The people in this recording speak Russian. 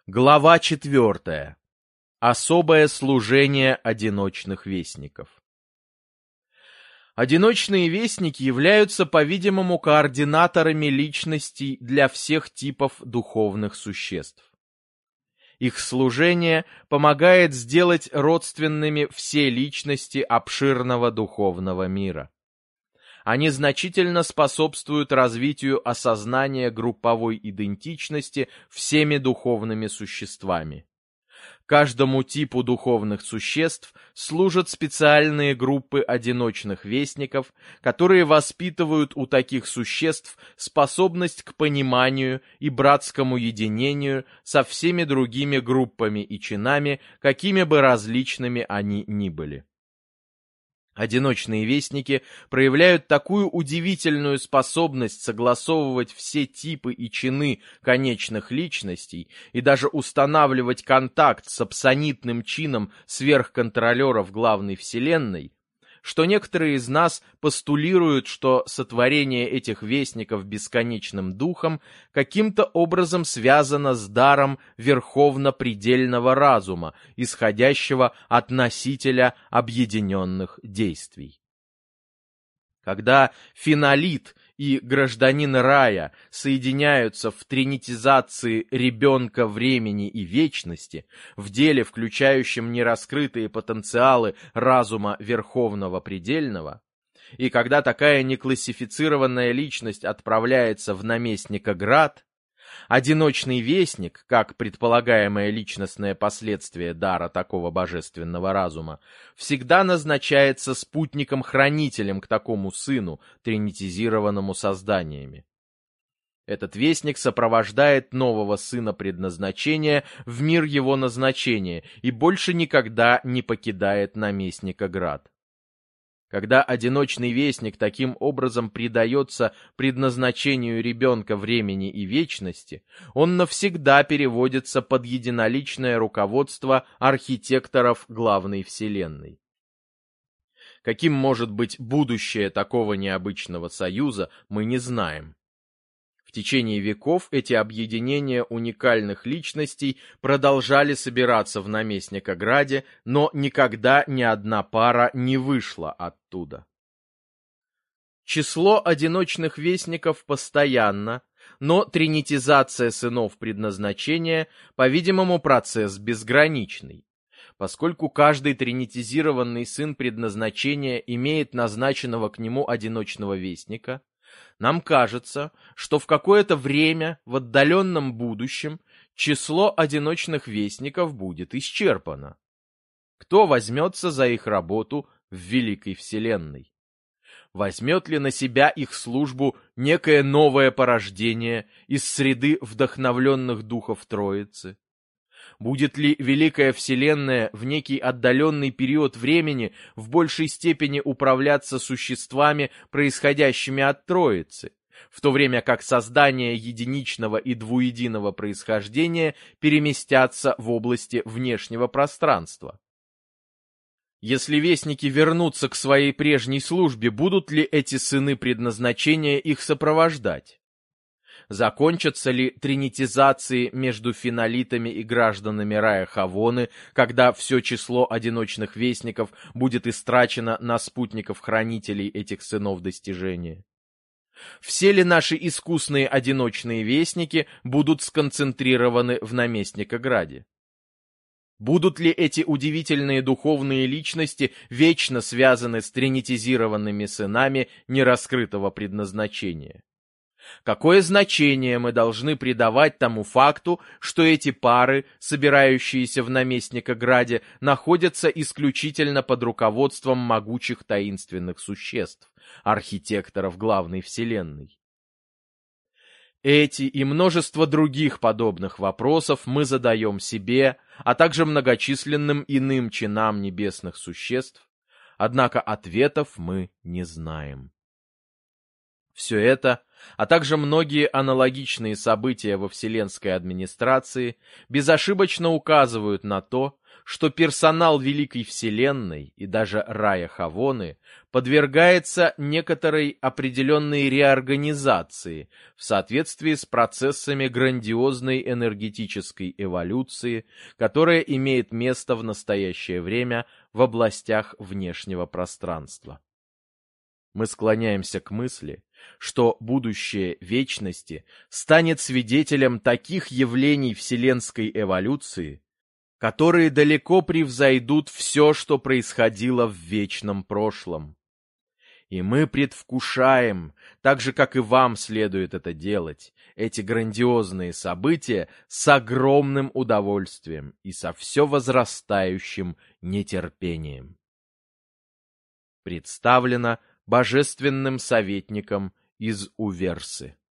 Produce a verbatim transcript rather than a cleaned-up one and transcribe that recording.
Глава четвертая. Особое служение одиночных вестников. Одиночные вестники являются, по-видимому, координаторами личностей для всех типов духовных существ. Их служение помогает сделать родственными все личности обширного духовного мира. Они значительно способствуют развитию осознания групповой идентичности всеми духовными существами. Каждому типу духовных существ служат специальные группы одиночных вестников, которые воспитывают у таких существ способность к пониманию и братскому единению со всеми другими группами и чинами, какими бы различными они ни были. Одиночные вестники проявляют такую удивительную способность согласовывать все типы и чины конечных личностей и даже устанавливать контакт с абсонитным чином сверхконтролеров главной вселенной, что некоторые из нас постулируют, что сотворение этих вестников бесконечным духом каким-то образом связано с даром верховно-предельного разума, исходящего от носителя объединенных действий. Когда фенолит и гражданин рая соединяются в тринитизации ребенка времени и вечности, в деле, включающем нераскрытые потенциалы разума верховного предельного, и когда такая неклассифицированная личность отправляется в наместника Град, одиночный вестник, как предполагаемое личностное последствие дара такого божественного разума, всегда назначается спутником-хранителем к такому сыну, тринитизированному созданиями. Этот вестник сопровождает нового сына предназначения в мир его назначения и больше никогда не покидает наместника Град. Когда одиночный вестник таким образом предается предназначению ребенка времени и вечности, он навсегда переводится под единоличное руководство архитекторов главной вселенной. Каким может быть будущее такого необычного союза, мы не знаем. В течение веков эти объединения уникальных личностей продолжали собираться в Наместникограде, но никогда ни одна пара не вышла оттуда. Число одиночных вестников постоянно, но тринитизация сынов предназначения, по-видимому, процесс безграничный. Поскольку каждый тринитизированный сын предназначения имеет назначенного к нему одиночного вестника, нам кажется, что в какое-то время в отдаленном будущем число одиночных вестников будет исчерпано. Кто возьмется за их работу в великой вселенной? Возьмет ли на себя их службу некое новое порождение из среды вдохновленных духов Троицы? Будет ли Великая Вселенная в некий отдаленный период времени в большей степени управляться существами, происходящими от Троицы, в то время как создания единичного и двуединого происхождения переместятся в области внешнего пространства? Если вестники вернутся к своей прежней службе, будут ли эти сыны предназначения их сопровождать? Закончатся ли тринитизации между фенолитами и гражданами рая Хавоны, когда все число одиночных вестников будет истрачено на спутников-хранителей этих сынов достижения? Все ли наши искусные одиночные вестники будут сконцентрированы в Наместникограде? Будут ли эти удивительные духовные личности вечно связаны с тринитизированными сынами нераскрытого предназначения? Какое значение мы должны придавать тому факту, что эти пары, собирающиеся в Наместникограде, находятся исключительно под руководством могучих таинственных существ, архитекторов главной вселенной? Эти и множество других подобных вопросов мы задаем себе, а также многочисленным иным чинам небесных существ, однако ответов мы не знаем. Все это а также многие аналогичные события во Вселенской администрации безошибочно указывают на то, что персонал Великой Вселенной и даже Рая Хавоны подвергается некоторой определенной реорганизации в соответствии с процессами грандиозной энергетической эволюции, которая имеет место в настоящее время в областях внешнего пространства. Мы склоняемся к мысли, что будущее вечности станет свидетелем таких явлений вселенской эволюции, которые далеко превзойдут все, что происходило в вечном прошлом. И мы предвкушаем, так же, как и вам следует это делать, эти грандиозные события с огромным удовольствием и со все возрастающим нетерпением. Представлено божественным советником из Уверсы.